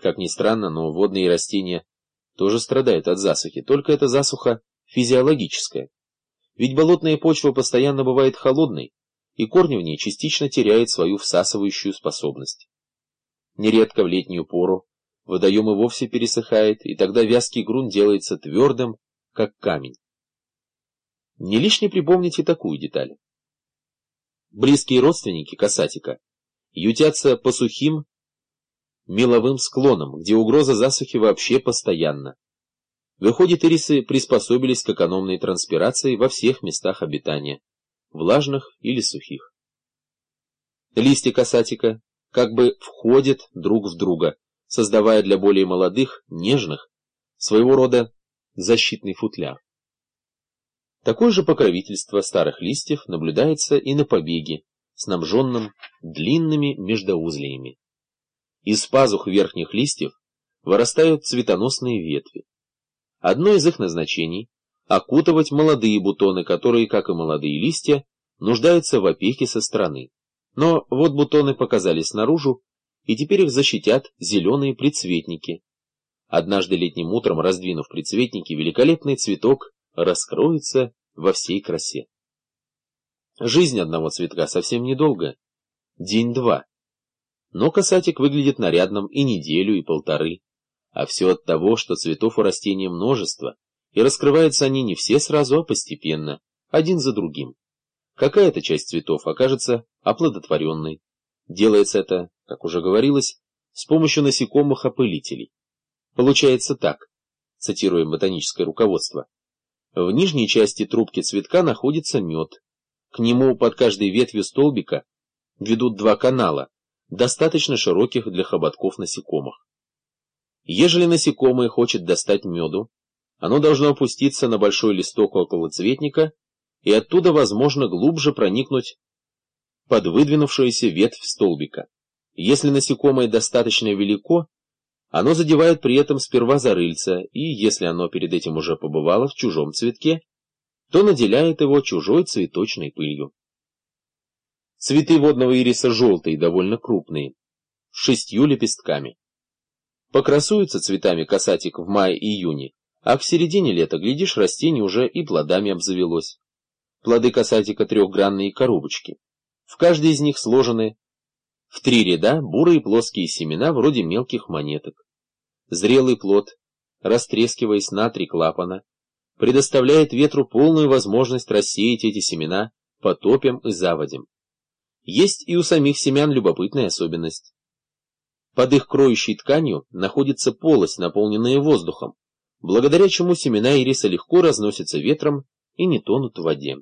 Как ни странно, но водные растения тоже страдают от засухи, только эта засуха физиологическая. Ведь болотная почва постоянно бывает холодной, и корни в ней частично теряют свою всасывающую способность. Нередко в летнюю пору водоем и вовсе пересыхает, и тогда вязкий грунт делается твердым, как камень. Не лишне припомнить и такую деталь. Близкие родственники касатика ютятся по сухим меловым склонам, где угроза засухи вообще постоянна. Выходит, ирисы приспособились к экономной транспирации во всех местах обитания, влажных или сухих. Листья касатика как бы входят друг в друга, создавая для более молодых, нежных, своего рода защитный футляр. Такое же покровительство старых листьев наблюдается и на побеге, снабженном длинными междоузлиями. Из пазух верхних листьев вырастают цветоносные ветви. Одно из их назначений – окутывать молодые бутоны, которые, как и молодые листья, нуждаются в опеке со стороны. Но вот бутоны показались наружу, и теперь их защитят зеленые прицветники. Однажды летним утром, раздвинув прицветники, великолепный цветок раскроется во всей красе. Жизнь одного цветка совсем недолгая, день-два. Но касатик выглядит нарядным и неделю, и полторы. А все от того, что цветов у растения множество, и раскрываются они не все сразу, а постепенно, один за другим. Какая-то часть цветов окажется оплодотворенной. Делается это, как уже говорилось, с помощью насекомых-опылителей. Получается так, цитируем ботаническое руководство. В нижней части трубки цветка находится мед. К нему под каждой ветвью столбика ведут два канала, достаточно широких для хоботков насекомых. Ежели насекомое хочет достать меду, оно должно опуститься на большой листок около цветника и оттуда, возможно, глубже проникнуть под выдвинувшуюся ветвь столбика. Если насекомое достаточно велико, оно задевает при этом сперва за рыльца, и если оно перед этим уже побывало в чужом цветке, то наделяет его чужой цветочной пылью. Цветы водного ириса желтые, довольно крупные, с 6 лепестками. Покрасуются цветами касатик в мае-июне, а к середине лета, глядишь, растение уже и плодами обзавелось. Плоды касатика трехгранные коробочки. В каждой из них сложены в 3 ряда бурые плоские семена вроде мелких монеток. Зрелый плод, растрескиваясь на 3 клапана, предоставляет ветру полную возможность рассеять эти семена по топям и заводям. Есть и у самих семян любопытная особенность. Под их кроющей тканью находится полость, наполненная воздухом, благодаря чему семена ириса легко разносятся ветром и не тонут в воде.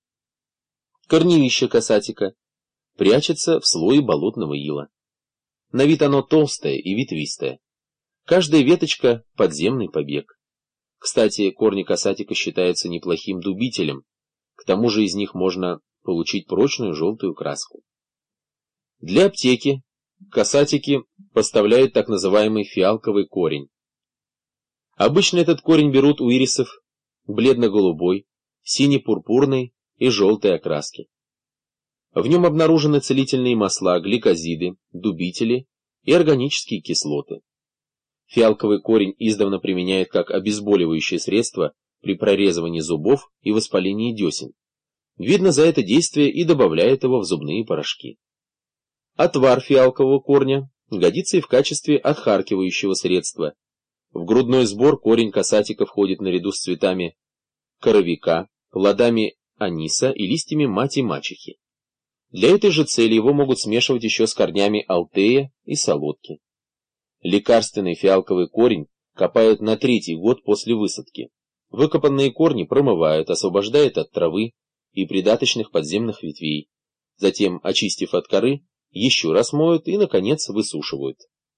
Корневище касатика прячется в слое болотного ила. На вид оно толстое и ветвистое. Каждая веточка – подземный побег. Кстати, корни касатика считаются неплохим дубителем, к тому же из них можно получить прочную желтую краску. Для аптеки касатики поставляют так называемый фиалковый корень. Обычно этот корень берут у ирисов бледно-голубой, сине-пурпурной и желтой окраски. В нем обнаружены целительные масла, гликозиды, дубители и органические кислоты. Фиалковый корень издавна применяют как обезболивающее средство при прорезывании зубов и воспалении десен. Видно, за это действие и добавляют его в зубные порошки. Отвар фиалкового корня годится и в качестве отхаркивающего средства. В грудной сбор корень касатика входит наряду с цветами коровика, плодами аниса и листьями мати-мачехи. Для этой же цели его могут смешивать еще с корнями алтея и солодки. Лекарственный фиалковый корень копают на 3-й год после высадки. Выкопанные корни промывают, освобождают от травы и придаточных подземных ветвей. Затем, очистив от коры, еще раз моют и, наконец, высушивают.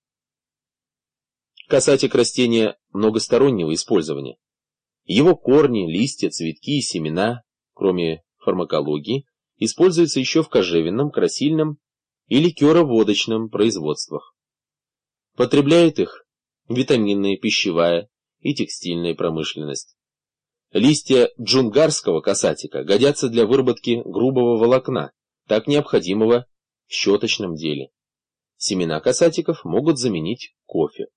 Касатик растения многостороннего использования. Его корни, листья, цветки и семена, кроме фармакологии, используются еще в кожевенном, красильном и ликероводочном производствах. Потребляет их витаминная, пищевая и текстильная промышленность. Листья джунгарского касатика годятся для выработки грубого волокна, так необходимого в щеточном деле. Семена касатиков могут заменить кофе.